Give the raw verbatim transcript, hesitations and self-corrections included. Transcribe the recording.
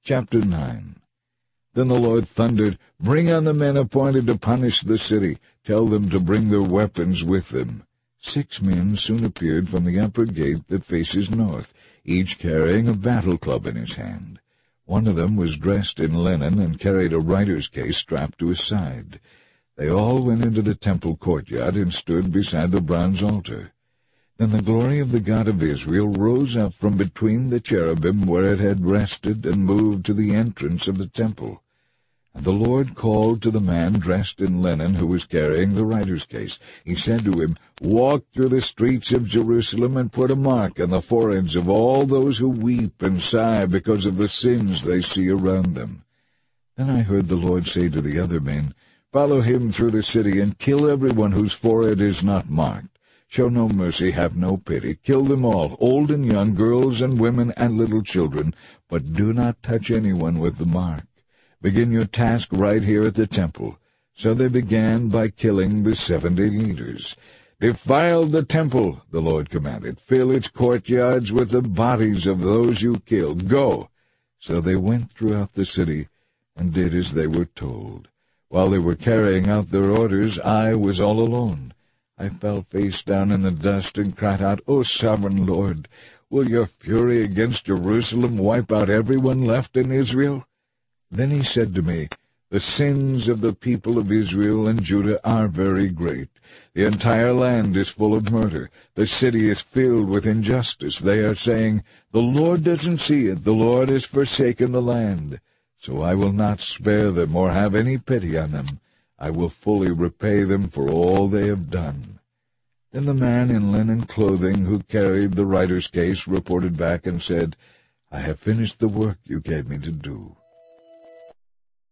Chapter nine. Then the Lord thundered, "Bring on the men appointed to punish the city. Tell them to bring their weapons with them." Six men soon appeared from the upper gate that faces north, each carrying a battle club in his hand. One of them was dressed in linen and carried a writer's case strapped to his side. They all went into the temple courtyard and stood beside the bronze altar. Then the glory of the God of Israel rose up from between the cherubim where it had rested and moved to the entrance of the temple. And the Lord called to the man dressed in linen who was carrying the writer's case. He said to him, "Walk through the streets of Jerusalem and put a mark on the foreheads of all those who weep and sigh because of the sins they see around them." Then I heard the Lord say to the other men, "Follow him through the city and kill everyone whose forehead is not marked. Show no mercy, have no pity. Kill them all, old and young, girls and women and little children, but do not touch anyone with the mark. Begin your task right here at the temple." So they began by killing the seventy leaders. "Defile the temple," the Lord commanded. "Fill its courtyards with the bodies of those you killed. Go." So they went throughout the city and did as they were told. While they were carrying out their orders, I was all alone. I fell face down in the dust and cried out, "O sovereign Lord, will your fury against Jerusalem wipe out everyone left in Israel?" Then he said to me, "The sins of the people of Israel and Judah are very great. The entire land is full of murder. The city is filled with injustice. They are saying, 'The Lord doesn't see it. The Lord has forsaken the land.' So I will not spare them or have any pity on them. I will fully repay them for all they have done." Then the man in linen clothing who carried the writer's case reported back and said, "I have finished the work you gave me to do.